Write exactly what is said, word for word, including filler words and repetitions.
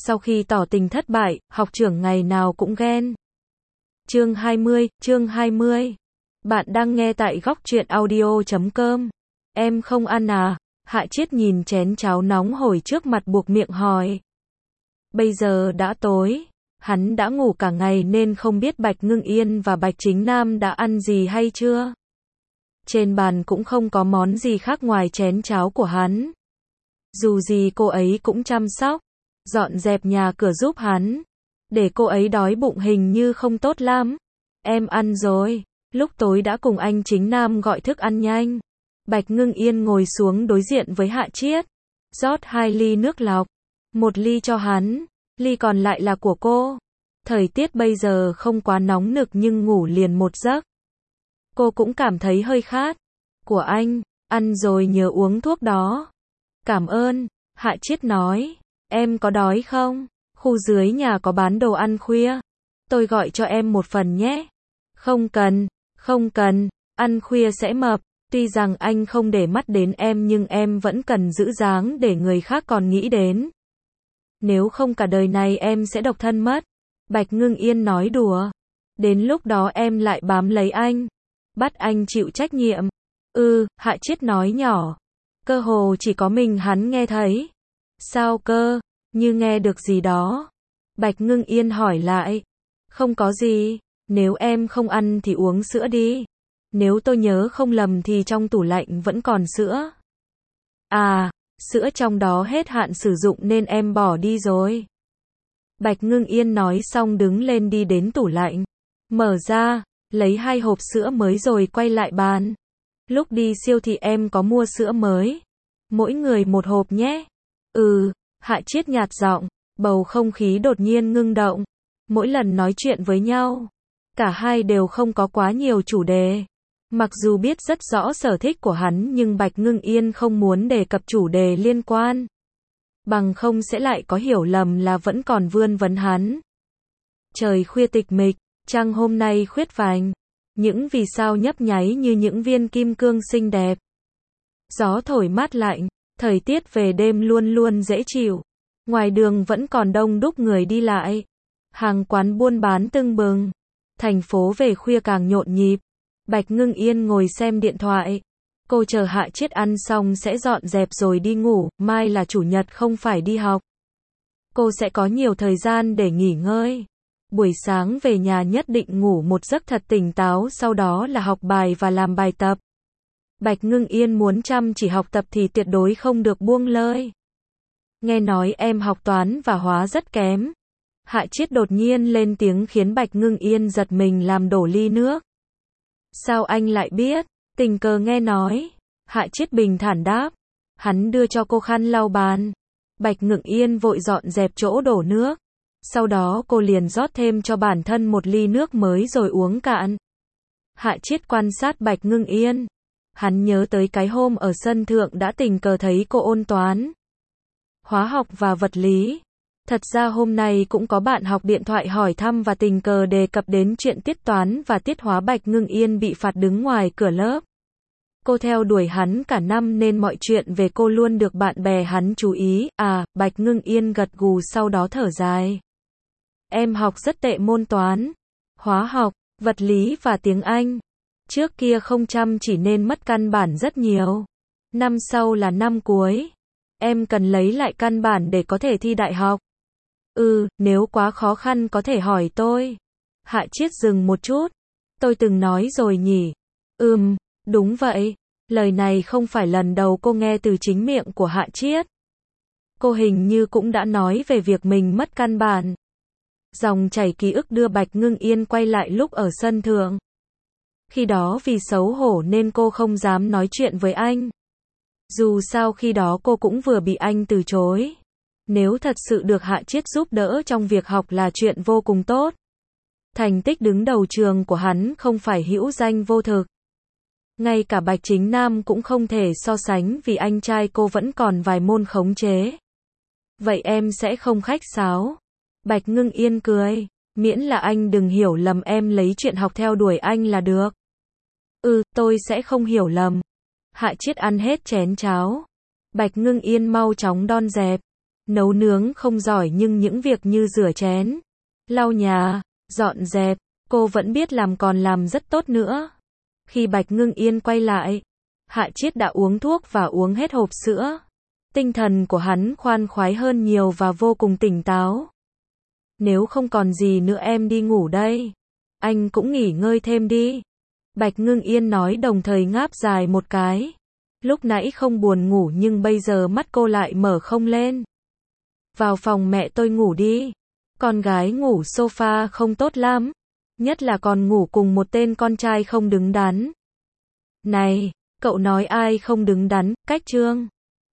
Sau khi tỏ tình thất bại, học trưởng ngày nào cũng ghen. Chương hai mươi, chương hai mươi. Bạn đang nghe tại góc truyện audio chấm com. Em không ăn à? Hạ Chiết nhìn chén cháo nóng hổi trước mặt buộc miệng hỏi. Bây giờ đã tối, hắn đã ngủ cả ngày nên không biết Bạch Ngưng Yên và Bạch Chính Nam đã ăn gì hay chưa. Trên bàn cũng không có món gì khác ngoài chén cháo của hắn. Dù gì cô ấy cũng chăm sóc, dọn dẹp nhà cửa giúp hắn. Để cô ấy đói bụng hình như không tốt lắm. Em ăn rồi. Lúc tối đã cùng anh Chính Nam gọi thức ăn nhanh. Bạch Ngưng Yên ngồi xuống đối diện với Hạ Chiết. Rót hai ly nước lọc. Một ly cho hắn, ly còn lại là của cô. Thời tiết bây giờ không quá nóng nực nhưng ngủ liền một giấc. Cô cũng cảm thấy hơi khát. Của anh, ăn rồi nhớ uống thuốc đó. Cảm ơn, Hạ Chiết nói. Em có đói không? Khu dưới nhà có bán đồ ăn khuya. Tôi gọi cho em một phần nhé. Không cần, không cần, ăn khuya sẽ mập. Tuy rằng anh không để mắt đến em nhưng em vẫn cần giữ dáng để người khác còn nghĩ đến. Nếu không cả đời này em sẽ độc thân mất. Bạch Ngưng Yên nói đùa. Đến lúc đó em lại bám lấy anh. Bắt anh chịu trách nhiệm. Ừ, Hạ Chiết nói nhỏ. Cơ hồ chỉ có mình hắn nghe thấy. Sao cơ? Như nghe được gì đó. Bạch Ngưng Yên hỏi lại. Không có gì. Nếu em không ăn thì uống sữa đi. Nếu tôi nhớ không lầm thì trong tủ lạnh vẫn còn sữa. À, sữa trong đó hết hạn sử dụng nên em bỏ đi rồi. Bạch Ngưng Yên nói xong đứng lên đi đến tủ lạnh. Mở ra, lấy hai hộp sữa mới rồi quay lại bàn. Lúc đi siêu thị em có mua sữa mới. Mỗi người một hộp nhé. Ừ, Hạ Chiết nhạt giọng, bầu không khí đột nhiên ngưng động. Mỗi lần nói chuyện với nhau, cả hai đều không có quá nhiều chủ đề. Mặc dù biết rất rõ sở thích của hắn nhưng Bạch Ngưng Yên không muốn đề cập chủ đề liên quan. Bằng không sẽ lại có hiểu lầm là vẫn còn vươn vấn hắn. Trời khuya tịch mịch, trăng hôm nay khuyết vành. Những vì sao nhấp nháy như những viên kim cương xinh đẹp. Gió thổi mát lạnh, thời tiết về đêm luôn luôn dễ chịu. Ngoài đường vẫn còn đông đúc người đi lại. Hàng quán buôn bán tưng bừng. Thành phố về khuya càng nhộn nhịp. Bạch Ngưng Yên ngồi xem điện thoại. Cô chờ Hạ Chiết ăn xong sẽ dọn dẹp rồi đi ngủ, mai là chủ nhật không phải đi học. Cô sẽ có nhiều thời gian để nghỉ ngơi. Buổi sáng về nhà nhất định ngủ một giấc thật tỉnh táo, sau đó là học bài và làm bài tập. Bạch Ngưng Yên muốn chăm chỉ học tập thì tuyệt đối không được buông lơi. Nghe nói em học toán và hóa rất kém. Hạ Chiết đột nhiên lên tiếng khiến Bạch Ngưng Yên giật mình làm đổ ly nước. Sao anh lại biết? Tình cờ nghe nói. Hạ Chiết bình thản đáp. Hắn đưa cho cô khăn lau bàn. Bạch Ngưng Yên vội dọn dẹp chỗ đổ nước. Sau đó cô liền rót thêm cho bản thân một ly nước mới rồi uống cạn. Hạ Chiết quan sát Bạch Ngưng Yên. Hắn nhớ tới cái hôm ở sân thượng đã tình cờ thấy cô ôn toán, hóa học và vật lý. Thật ra hôm nay cũng có bạn học điện thoại hỏi thăm và tình cờ đề cập đến chuyện tiết toán và tiết hóa. Bạch Ngưng Yên bị phạt đứng ngoài cửa lớp. Cô theo đuổi hắn cả năm nên mọi chuyện về cô luôn được bạn bè hắn chú ý. À, Bạch Ngưng Yên gật gù sau đó thở dài. Em học rất tệ môn toán, hóa học, vật lý và tiếng Anh. Trước kia không chăm chỉ nên mất căn bản rất nhiều. Năm sau là năm cuối. Em cần lấy lại căn bản để có thể thi đại học. Ừ, nếu quá khó khăn có thể hỏi tôi. Hạ Chiết dừng một chút. Tôi từng nói rồi nhỉ? Ừm, đúng vậy. Lời này không phải lần đầu cô nghe từ chính miệng của Hạ Chiết. Cô hình như cũng đã nói về việc mình mất căn bản. Dòng chảy ký ức đưa Bạch Ngưng Yên quay lại lúc ở sân thượng. Khi đó vì xấu hổ nên cô không dám nói chuyện với anh. Dù sao khi đó cô cũng vừa bị anh từ chối. Nếu thật sự được Hạ Chiết giúp đỡ trong việc học là chuyện vô cùng tốt. Thành tích đứng đầu trường của hắn không phải hữu danh vô thực. Ngay cả Bạch Chính Nam cũng không thể so sánh vì anh trai cô vẫn còn vài môn khống chế. Vậy em sẽ không khách sáo. Bạch Ngưng Yên cười. Miễn là anh đừng hiểu lầm em lấy chuyện học theo đuổi anh là được. Ừ, tôi sẽ không hiểu lầm. Hạ Chiết ăn hết chén cháo. Bạch Ngưng Yên mau chóng đon dẹp. Nấu nướng không giỏi nhưng những việc như rửa chén, lau nhà, dọn dẹp, cô vẫn biết làm còn làm rất tốt nữa. Khi Bạch Ngưng Yên quay lại, Hạ Chiết đã uống thuốc và uống hết hộp sữa. Tinh thần của hắn khoan khoái hơn nhiều và vô cùng tỉnh táo. Nếu không còn gì nữa em đi ngủ đây. Anh cũng nghỉ ngơi thêm đi. Bạch Ngưng Yên nói đồng thời ngáp dài một cái. Lúc nãy không buồn ngủ nhưng bây giờ mắt cô lại mở không lên. Vào phòng mẹ tôi ngủ đi. Con gái ngủ sofa không tốt lắm. Nhất là còn ngủ cùng một tên con trai không đứng đắn. Này, cậu nói ai không đứng đắn, cách Trương.